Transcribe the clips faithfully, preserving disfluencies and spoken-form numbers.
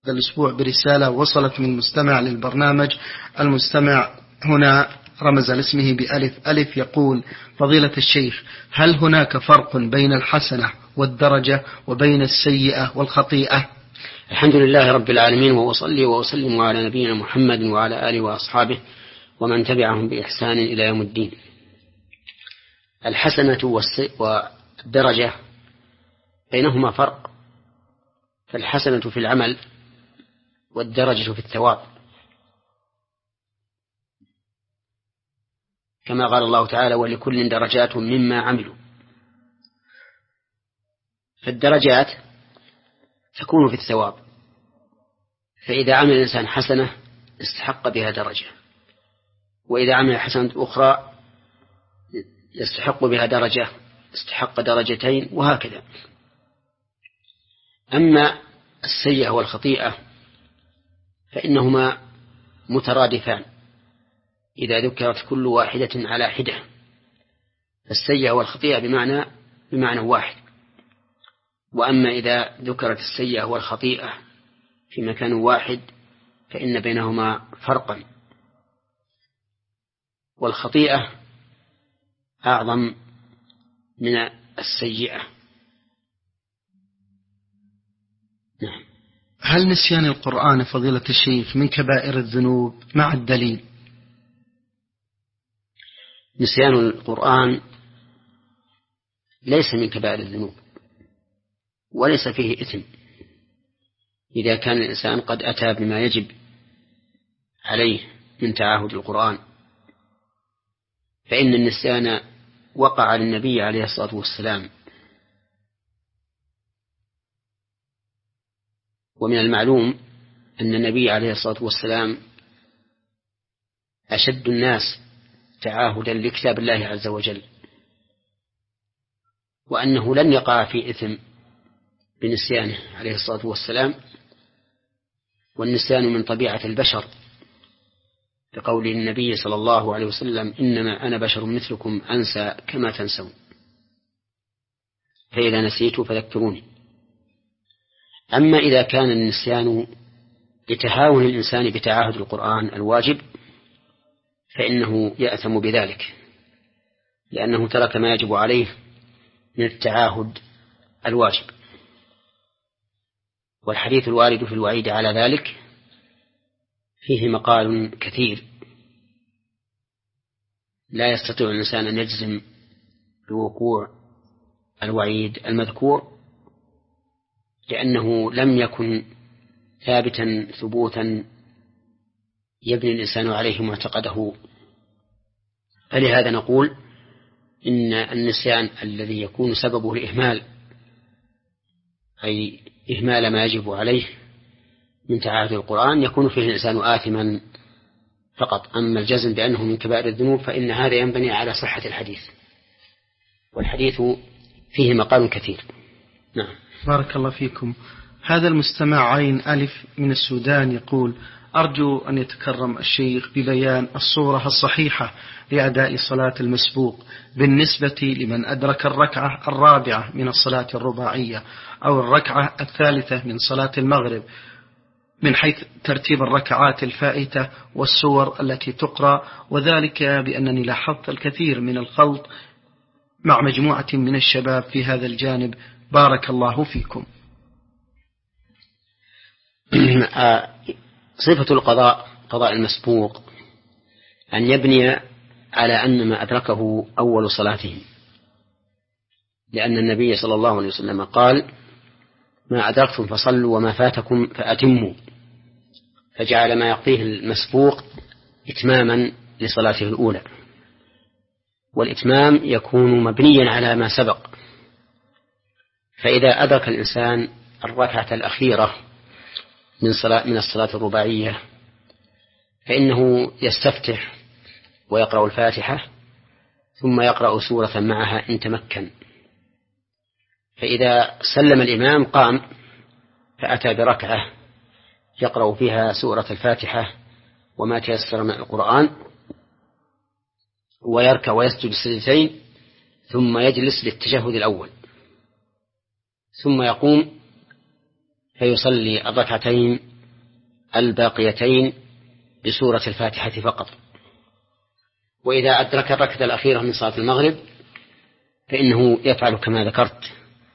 هذا الأسبوع برسالة وصلت من مستمع للبرنامج. المستمع هنا رمز لاسمه بألف ألف، يقول: فضيلة الشيخ، هل هناك فرق بين الحسنة والدرجة وبين السيئة والخطيئة؟ الحمد لله رب العالمين، وأصلي وأسلم على نبينا محمد وعلى آله وأصحابه ومن تبعهم بإحسان إلى يوم الدين. الحسنة والدرجة بينهما فرق، فالحسنة في العمل والدرجة في الثواب، كما قال الله تعالى: ولكل درجات مما عملوا. فالدرجات تكون في الثواب، فإذا عمل الإنسان حسنة استحق بها درجة، وإذا عمل حسنة أخرى يستحق بها درجة استحق درجتين، وهكذا. أما السيئة والخطيئة فإنهما مترادفان إذا ذكرت كل واحدة على حدة. السيئة والخطيئة بمعنى بمعنى واحد، وأما إذا ذكرت السيئة والخطيئة في مكان واحد فإن بينهما فرقا، والخطيئة أعظم من السيئة. نعم. هل نسيان القرآن فضيلة الشيخ من كبائر الذنوب مع الدليل؟ نسيان القرآن ليس من كبائر الذنوب وليس فيه إثم إذا كان الإنسان قد أتى بما يجب عليه من تعاهد القرآن، فإن النسيان وقع للنبي عليه الصلاة والسلام، ومن المعلوم أن النبي عليه الصلاة والسلام أشد الناس تعاهدا لكتاب الله عز وجل، وأنه لن يقع في إثم بنسيانه عليه الصلاة والسلام، والنسيان من طبيعة البشر، لقول النبي صلى الله عليه وسلم: إنما أنا بشر مثلكم أنسى كما تنسون، فإذا نسيت فذكروني. أما إذا كان النسيان لتهاون الإنسان بتعاهد القرآن الواجب فإنه يأثم بذلك، لأنه ترك ما يجب عليه من التعاهد الواجب. والحديث الوارد في الوعيد على ذلك فيه مقال كثير، لا يستطيع الإنسان أن يجزم بوقوع الوعيد المذكور، لأنه لم يكن ثابتا ثبوتا يبني الإنسان عليه معتقده. فلهذا نقول إن النسيان الذي يكون سببه الإهمال، أي إهمال ما يجب عليه من تعاهد القرآن، يكون فيه الإنسان آثما فقط. أما الجزم بأنه من كبائر الذنوب فإن هذا ينبني على صحة الحديث، والحديث فيه مقال كثير. نعم. بارك الله فيكم. هذا المستمع عين ألف من السودان يقول: أرجو أن يتكرم الشيخ ببيان الصورة الصحيحة لأداء صلاة المسبوق بالنسبة لمن أدرك الركعة الرابعة من الصلاة الرباعية أو الركعة الثالثة من صلاة المغرب، من حيث ترتيب الركعات الفائتة والسور التي تقرأ، وذلك بأنني لاحظت الكثير من الخلط مع مجموعة من الشباب في هذا الجانب. بارك الله فيكم. صفة القضاء قضاء المسبوق أن يبني على أن ما أدركه أول صلاته، لأن النبي صلى الله عليه وسلم قال: ما أدركتم فصلوا وما فاتكم فأتموا، فجعل ما يقضيه المسبوق إتماما لصلاته الأولى، والإتمام يكون مبنيا على ما سبق. فإذا أدرك الإنسان الركعة الأخيرة من صلاة من الصلاة الرباعية فإنه يستفتح ويقرأ الفاتحة ثم يقرأ سورة معها إن تمكن، فإذا سلم الإمام قام فأتى بركعة يقرأ فيها سورة الفاتحة وما تيسر من القرآن، ويركع ويسجد سجدتين، ثم يجلس للتشهد الأول، ثم يقوم فيصلي الركعتين الباقيتين بسورة الفاتحة فقط. وإذا أدرك الركعة الأخيرة من صلاة المغرب فإنه يفعل كما ذكرت،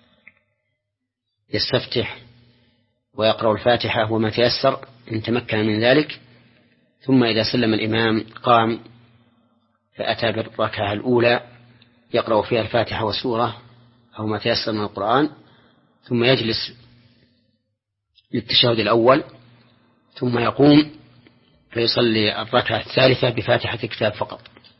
يستفتح ويقرأ الفاتحة وما تيسر إن تمكن من ذلك، ثم إذا سلم الإمام قام فأتى بالركعة الأولى يقرأ فيها الفاتحة والسورة أو ما تيسر من القرآن، ثم يجلس للتشهد الأول، ثم يقوم فيصلي الركعة الثالثة بفاتحة الكتاب فقط.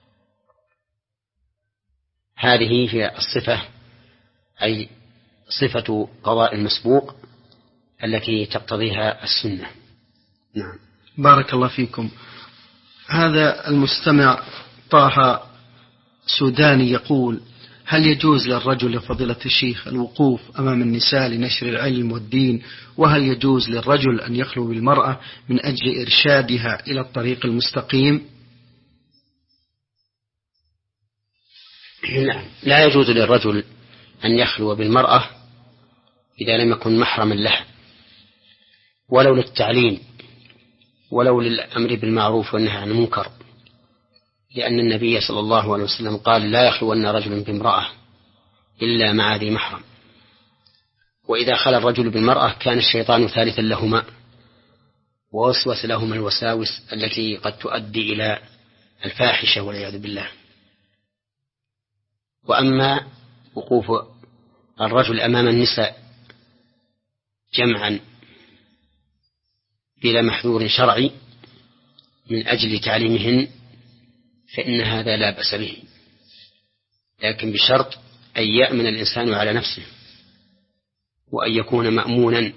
هذه هي الصفة، أي صفة قضاء المسبوق التي تقتضيها السنة. نعم. بارك الله فيكم. هذا المستمع طه سوداني يقول: هل يجوز للرجل يا فضيلة الشيخ الوقوف أمام النساء لنشر العلم والدين؟ وهل يجوز للرجل أن يخلو بالمرأة من أجل إرشادها إلى الطريق المستقيم؟ لا, لا يجوز للرجل أن يخلو بالمرأة إذا لم يكن محرما لها، ولو للتعليم ولو للأمر بالمعروف والنهي عن المنكر، لأن النبي صلى الله عليه وسلم قال: لا يخلون رجل بامرأة إلا مع ذي محرم. وإذا خلى الرجل بالمرأة كان الشيطان ثالثا لهما، ووسوس لهما الوساوس التي قد تؤدي إلى الفاحشة والعياذ بالله. وأما وقوف الرجل أمام النساء جمعا بلا محذور شرعي من أجل تعليمهن فإن هذا لا بأس به، لكن بشرط أن يأمن الإنسان على نفسه وأن يكون مأمونا.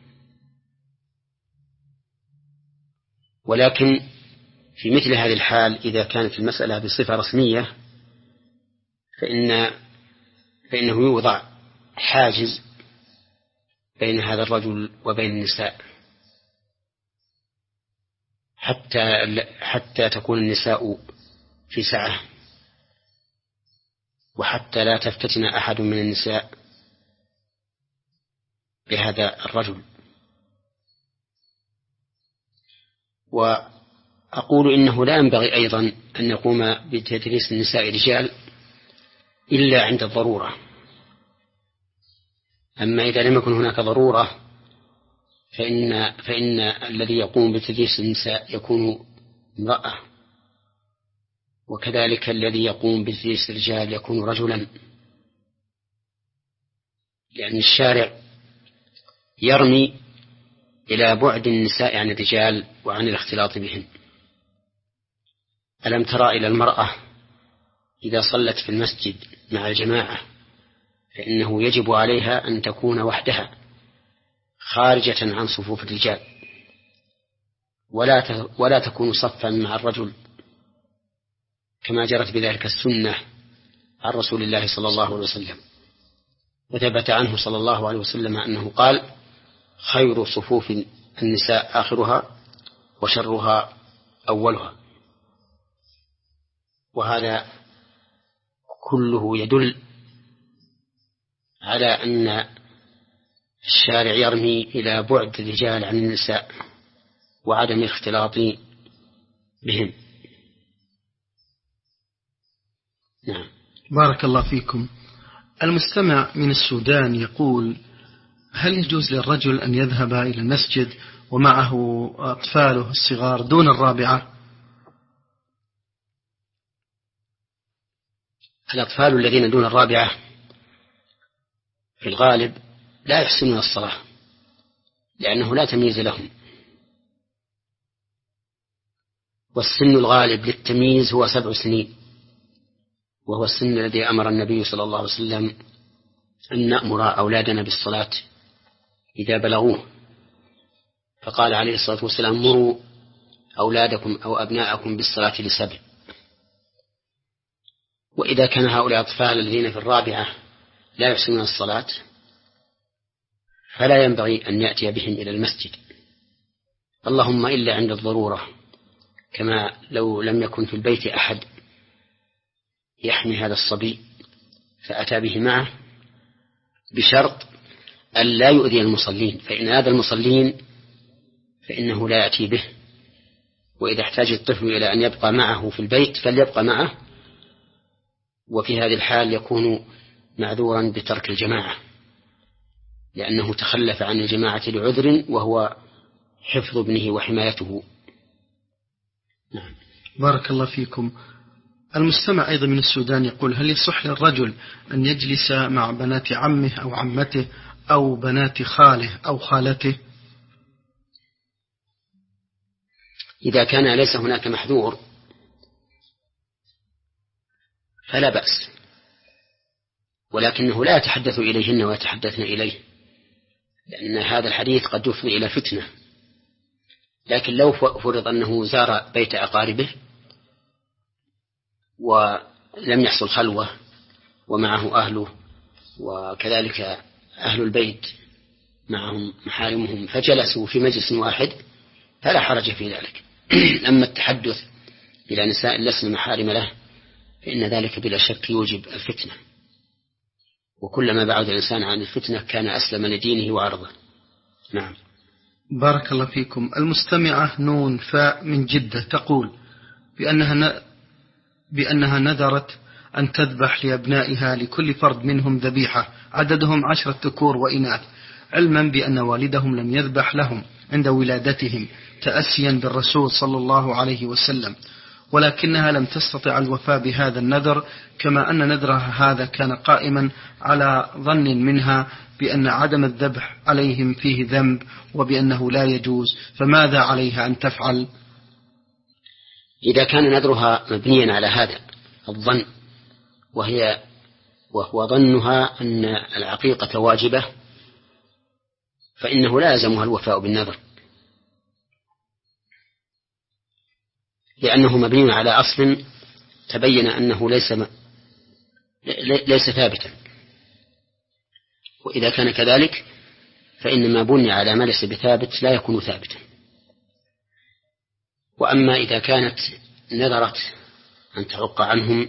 ولكن في مثل هذه الحال إذا كانت المسألة بصفة رسمية فإن فإنه يوضع حاجز بين هذا الرجل وبين النساء حتى حتى تكون النساء في سعة، وحتى لا تفتتن أحد من النساء بهذا الرجل. وأقول إنه لا ينبغي أيضا أن يقوم بتدريس النساء رجال إلا عند الضرورة. أما إذا لم يكن هناك ضرورة فإن, فإن الذي يقوم بتدريس النساء يكون امرأة، وكذلك الذي يقوم بتدريس الرجال يكون رجلا، لأن الشارع يرمي إلى بعد النساء عن الرجال وعن الاختلاط بهم. ألم ترى إلى المرأة إذا صلت في المسجد مع الجماعة فإنه يجب عليها أن تكون وحدها خارجة عن صفوف الرجال، ولا ولا تكون صفا مع الرجل كما جرت بذلك السنة عن رسول الله صلى الله عليه وسلم. وثبت عنه صلى الله عليه وسلم أنه قال: خير صفوف النساء آخرها وشرها أولها. وهذا كله يدل على أن الشارع يرمي إلى بعد الرجال عن النساء وعدم الاختلاط بهم. نعم. بارك الله فيكم. المستمع من السودان يقول: هل يجوز للرجل أن يذهب إلى المسجد ومعه أطفاله الصغار دون الرابعة؟ الأطفال الذين دون الرابعة في الغالب لا يحسنون الصلاة لأنه لا تمييز لهم، والسن الغالب للتمييز هو سبع سنين، وهو السن الذي أمر النبي صلى الله عليه وسلم أن نأمر أولادنا بالصلاة إذا بلغوه، فقال عليه الصلاة والسلام: مروا أولادكم أو أبناءكم بالصلاة لسبع. وإذا كان هؤلاء الأطفال الذين في الرابعة لا يحسنون الصلاة فلا ينبغي أن يأتي بهم إلى المسجد، اللهم إلا عند الضرورة، كما لو لم يكن في البيت أحد يحمي هذا الصبي فأتى به معه، بشرط أن لا يؤذي المصلين، فإن هذا المصلين فإنه لا يأتي به، وإذا احتاج الطفل إلى أن يبقى معه في البيت فليبقى معه، وفي هذه الحال يكون معذورا بترك الجماعة لأنه تخلف عن الجماعة لعذر وهو حفظ ابنه وحمايته. نعم. بارك الله فيكم. المستمع أيضا من السودان يقول: هل يصح للرجل أن يجلس مع بنات عمه أو عمته أو بنات خاله أو خالته؟ إذا كان ليس هناك محذور فلا بأس، ولكنه لا يتحدث إليهن ويتحدثن إليه، لأن هذا الحديث قد يفضي إلى فتنة. لكن لو فرض أنه زار بيت أقاربه ولم يحصل خلوة ومعه أهله وكذلك أهل البيت معهم محارمهم فجلسوا في مجلس واحد فلا حرج في ذلك. أما التحدث إلى نساء لسن محارم له فإن ذلك بلا شك يوجب الفتنة، وكلما بعد الإنسان عن الفتنة كان أسلم لدينه وعرضه. نعم. بارك الله فيكم. المستمعة نون فاء من جدة تقول بأنها ن... بأنها نذرت أن تذبح لأبنائها لكل فرد منهم ذبيحة عددهم عشرة ذكور وإناث، علما بأن والدهم لم يذبح لهم عند ولادتهم تأسيا بالرسول صلى الله عليه وسلم، ولكنها لم تستطع الوفاء بهذا النذر، كما أن نذرها هذا كان قائما على ظن منها بأن عدم الذبح عليهم فيه ذنب وبأنه لا يجوز، فماذا عليها أن تفعل؟ إذا كان نذرها مبنيا على هذا الظن وهي وهو ظنها أن العقيقة واجبة فإنه لا يلزمها الوفاء بالنذر، لأنه مبني على أصل تبين أنه ليس م... ليس ثابتا، وإذا كان كذلك فإن ما بني على ما ليس بثابت لا يكون ثابتا. وأما إذا كانت نذرت أن تعق عنهم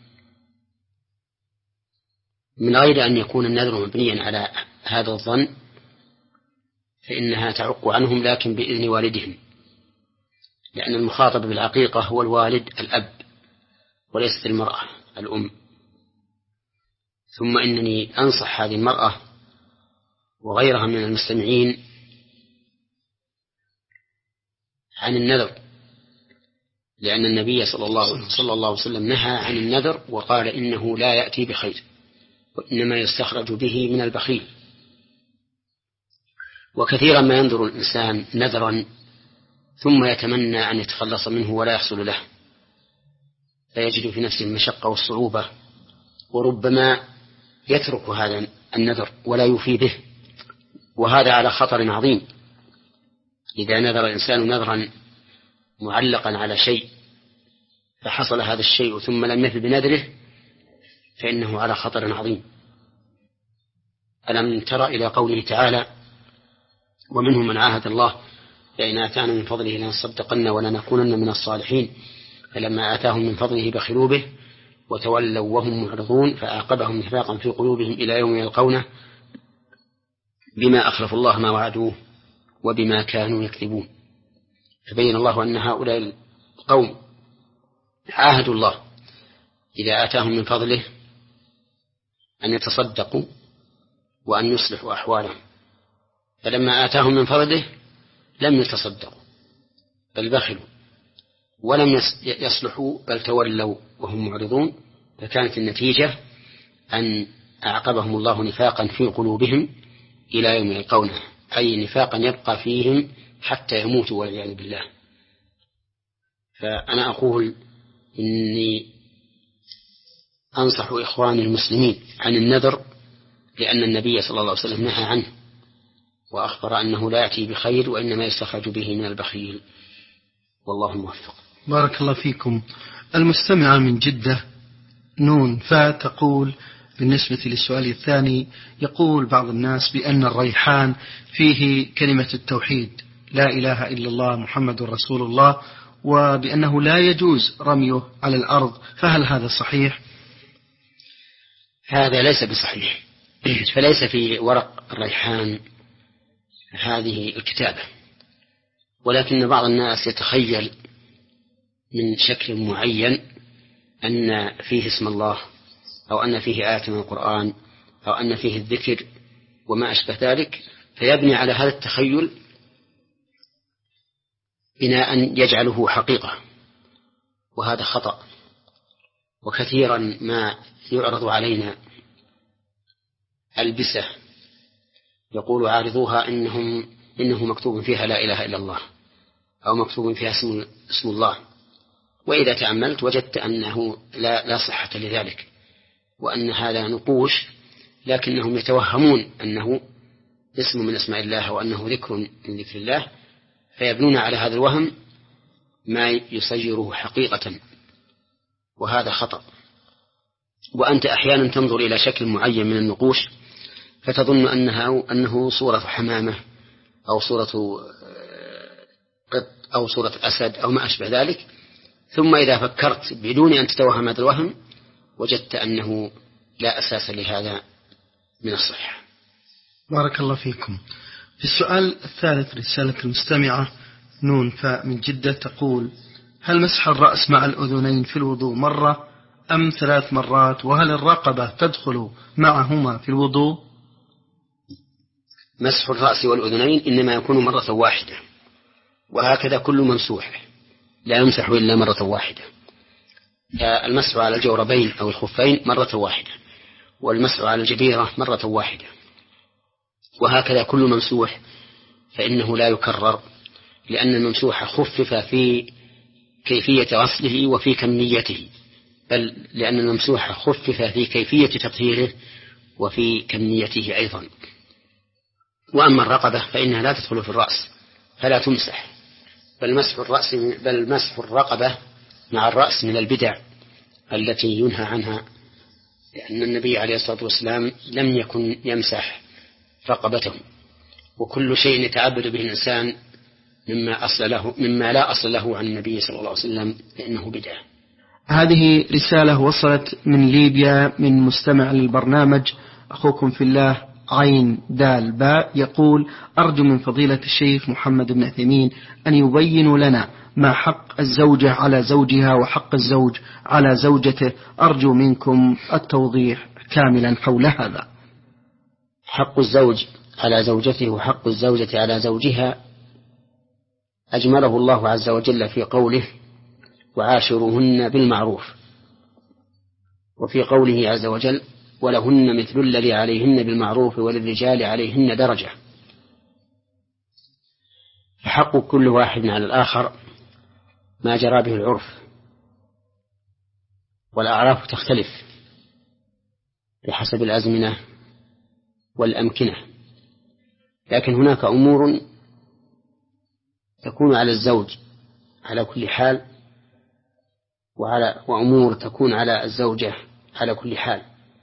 من غير أن يكون النذر مبنيا على هذا الظن فإنها تعق عنهم لكن بإذن والدهم، لأن المخاطب بالعقيقة هو الوالد الأب وليست المرأة الأم. ثم إنني أنصح هذه المرأة وغيرها من المستمعين عن النذر، لأن النبي صلى الله, صلى الله عليه وسلم نهى عن النذر وقال إنه لا يأتي بخير وإنما يستخرج به من البخيل. وكثيرا ما ينظر الإنسان نذرا ثم يتمنى أن يتخلص منه ولا يحصل له، فيجد في نفسه المشقة والصعوبة، وربما يترك هذا النذر ولا يوفي به، وهذا على خطر عظيم. إذا نذر الإنسان نذرا معلقا على شيء فحصل هذا الشيء ثم لم يفي بنذره فإنه على خطر عظيم. ألم تر إلى قوله تعالى: ومنهم من عاهد الله لئن آتانا من فضله لنصدقن ولنكونن من الصالحين فلما آتاهم من فضله بخلوا به وتولوا وهم معرضون فأعقبهم نفاقا في قلوبهم إلى يوم يلقونه بما أخلفوا الله ما وعدوه وبما كانوا يكذبون. فبين الله أن هؤلاء القوم عاهدوا الله إذا آتاهم من فضله أن يتصدقوا وأن يصلحوا أحوالهم، فلما آتاهم من فضله لم يتصدقوا بل بخلوا ولم يصلحوا بل تولوا وهم معرضون، فكانت النتيجة أن أعقبهم الله نفاقا في قلوبهم إلى يوم يلقونه، أي نفاقا يبقى فيهم حتى يموتوا والعياذ بالله. فأنا أقول إني أنصح إخواني المسلمين عن النذر، لأن النبي صلى الله عليه وسلم نهى عنه وأخبر أنه لا يأتي بخير وإنما يستخرج به من البخيل، والله موفق. بارك الله فيكم. المستمعة من جدة نون فا تقول بالنسبة للسؤال الثاني، يقول بعض الناس بأن الريحان فيه كلمة التوحيد لا إله إلا الله محمد رسول الله، وبأنه لا يجوز رميه على الأرض، فهل هذا صحيح؟ هذا ليس بصحيح، فليس في ورق الريحان هذه الكتابة، ولكن بعض الناس يتخيل من شكل معين أن فيه اسم الله، أو أن فيه آية من القرآن، أو أن فيه الذكر وما أشبه ذلك، فيبني على هذا التخيل بناء يجعله حقيقة، وهذا خطأ. وكثيرا ما يعرض علينا ألبسة يقول عارضوها إنهم إنه مكتوب فيها لا إله إلا الله، أو مكتوب فيها اسم, اسم الله، وإذا تأملت وجدت أنه لا, لا صحة لذلك، وأن هذا نقوش، لكنهم يتوهمون أنه اسم من اسماء الله وأنه ذكر من ذكر الله، فيبنون على هذا الوهم ما يصيره حقيقة، وهذا خطأ. وأنت أحيانا تنظر إلى شكل معين من النقوش فتظن أنها أنه صورة حمامة أو صورة قط أو صورة أسد أو ما أشبه ذلك، ثم إذا فكرت بدون أن تتوهم هذا الوهم وجدت أنه لا أساس لهذا من الصحة. بارك الله فيكم. في السؤال الثالث رسالة المستمعة نون فاء من جدة تقول: هل مسح الرأس مع الأذنين في الوضوء مرة أم ثلاث مرات؟ وهل الرقبة تدخل معهما في الوضوء؟ مسح الرأس والأذنين إنما يكون مرة واحدة، وهكذا كل ممسوح لا يمسح إلا مرة واحدة. المسح على الجوربين أو الخفين مرة واحدة، والمسح على الجبيرة مرة واحدة، وهكذا كل ممسوح فإنه لا يكرر، لأن الممسوح خفف في كيفية غسله وفي كميته، بل لأن الممسوح خفف في كيفية تطهيره وفي كميته أيضا. وأما الرقبة فإنها لا تدخل في الرأس فلا تمسح، بل مسح الرأس بل مسح الرقبة مع الرأس من البدع التي ينهى عنها، لأن النبي عليه الصلاة والسلام لم يكن يمسح رقبته، وكل شيء يتعبد به الإنسان مما أصل له مما لا أصل له عن النبي صلى الله عليه وسلم فإنه بدعة. هذه رسالة وصلت من ليبيا من مستمع للبرنامج أخوكم في الله عين دال باء، يقول: أرجو من فضيلة الشيخ محمد بن عثيمين أن يبين لنا ما حق الزوجة على زوجها وحق الزوج على زوجته. أرجو منكم التوضيح كاملا حول هذا. حق الزوج على زوجته وحق الزوجة على زوجها أجمله الله عز وجل في قوله: وعاشروهن بالمعروف، وفي قوله عز وجل: ولهن مثل الذي عليهن بالمعروف وللرجال عليهن درجة. فحق كل واحد على الآخر ما جرى به العرف، والأعراف تختلف بحسب الأزمنة والأمكنة، لكن هناك أمور تكون على الزوج على كل حال، وعلى وأمور تكون على الزوجة على كل حال.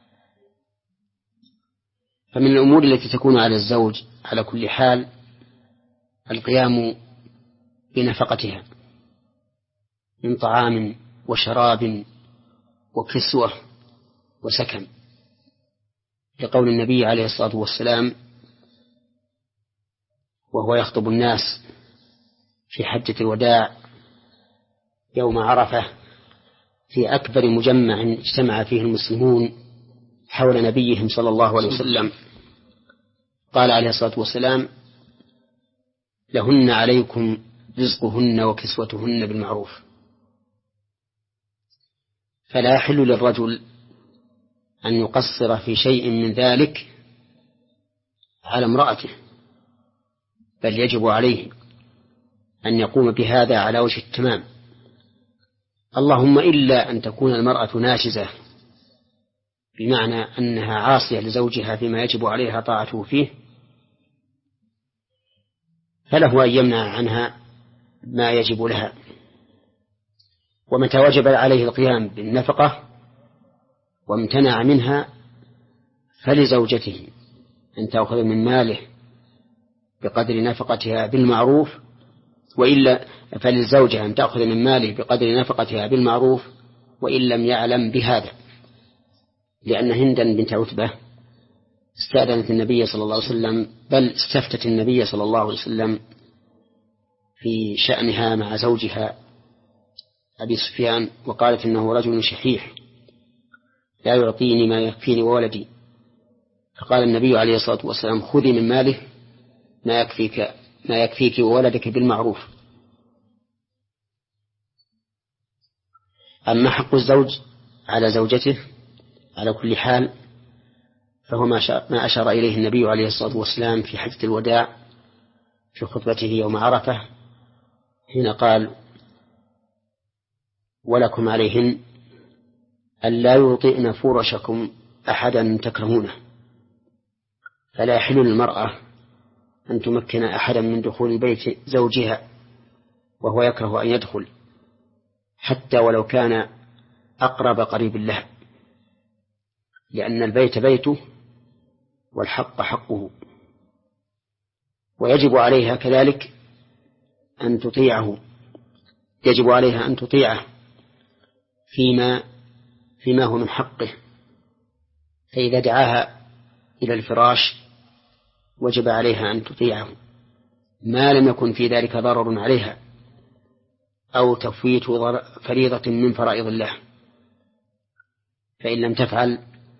فمن الأمور التي تكون على الزوج على كل حال القيام بنفقتها من طعام وشراب وكسوة وسكن، لقول النبي عليه الصلاة والسلام وهو يخطب الناس في حجة الوداع يوم عرفة في أكبر مجمع اجتمع فيه المسلمون حول نبيهم صلى الله عليه وسلم، قال عليه الصلاة والسلام: لهن عليكم رزقهن وكسوتهن بالمعروف. فلا يحل للرجل أن يقصر في شيء من ذلك على امرأته، بل يجب عليه أن يقوم بهذا على وجه التمام، اللهم إلا أن تكون المرأة ناشزة، بمعنى أنها عاصية لزوجها فيما يجب عليها طاعته فيه، فله أن يمنع عنها ما يجب لها. ومتى وجب عليه القيام بالنفقة وامتنع منها فلزوجته أن تأخذ من ماله بقدر نفقتها بالمعروف، وإلا فللزوجة أن تأخذ من ماله بقدر نفقتها بالمعروف وإن لم يعلم بهذا، لأن هندا بنت عتبة استأذنت النبي صلى الله عليه وسلم، بل استفتت النبي صلى الله عليه وسلم في شأنها مع زوجها أبي سفيان، وقالت إنه رجل شحيح لا يعطيني ما يكفيني وولدي، فقال النبي عليه الصلاة والسلام: خذي من ماله ما يكفيك ما يكفيك وولدك بالمعروف. أما حق الزوج على زوجته على كل حال فهو ما أشار إليه النبي عليه الصلاة والسلام في حجة الوداع في خطبته يوم عرفة، حين قال: ولكم عليهن ألا يوطئن فرشكم أحدا تكرهونه، فلا يحل للمرأة أن تمكن أحدا من دخول بيت زوجها وهو يكره أن يدخل، حتى ولو كان أقرب قريب له، لأن البيت بيته والحق حقه، ويجب عليها كذلك أن تطيعه يجب عليها أن تطيعه فيما فيما هو من حقه، فإذا دعاها إلى الفراش وجب عليها أن تطيعه ما لم يكن في ذلك ضرر عليها أو تفويت فريضة من فرائض الله، فإن لم تفعل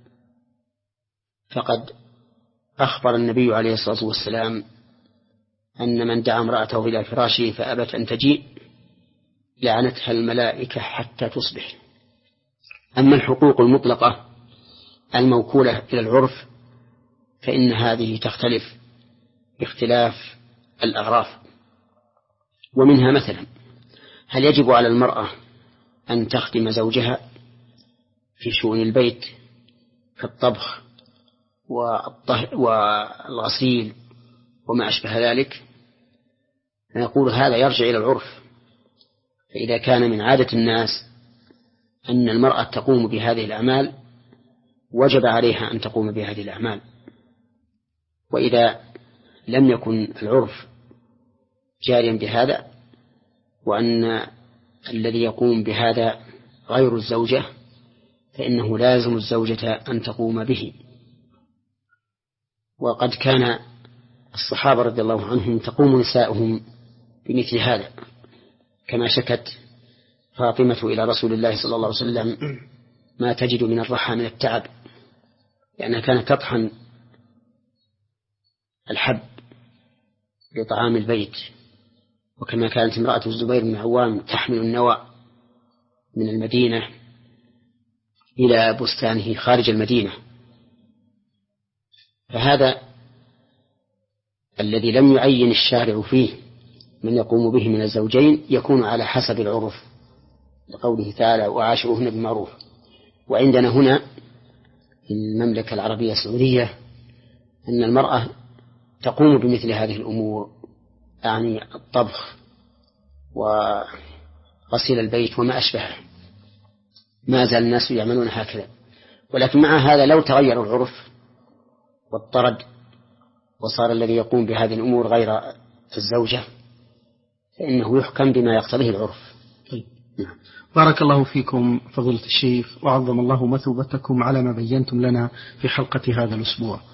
فقد أخبر النبي عليه الصلاة والسلام أن من دعا امرأته إلى فراشه فأبت أن تجيء لعنتها الملائكة حتى تصبح. أما الحقوق المطلقة الموكولة إلى العرف فإن هذه تختلف باختلاف الأعراف، ومنها مثلا: هل يجب على المرأة أن تخدم زوجها في شؤون البيت كالطبخ والغسيل وما أشبه ذلك؟ نقول هذا يرجع إلى العرف، فإذا كان من عادة الناس أن المرأة تقوم بهذه الأعمال وجب عليها أن تقوم بهذه الأعمال، وإذا لم يكن العرف جاريا بهذا وأن الذي يقوم بهذا غير الزوجة فإنه لازم الزوجة أن تقوم به. وقد كان الصحابة رضي الله عنهم تقوم نساؤهم بمثل هذا، كما شكت فاطمة إلى رسول الله صلى الله عليه وسلم ما تجد من الرحى من التعب، لأنها كانت تطحن الحب لطعام البيت، وكما كانت امرأة الزبير بن عوام تحمل النوى من المدينة إلى بستانه خارج المدينة. فهذا الذي لم يعين الشارع فيه من يقوم به من الزوجين يكون على حسب العرف، لقوله تعالى: وعاشروهن بالمعروف. وعندنا هنا في المملكة العربية السعودية أن المرأة تقوم بمثل هذه الأمور، يعني الطبخ وغسيل البيت وما أشبهه، ما زال الناس يعملون هكذا. ولكن مع هذا لو تغير العرف واضطرد وصار الذي يقوم بهذه الأمور غير الزوجة فإنه يحكم بما يقتضيه العرف. طيب. بارك الله فيكم فضيلة الشيخ، وعظم الله مثوبتكم على ما بينتم لنا في حلقة هذا الأسبوع.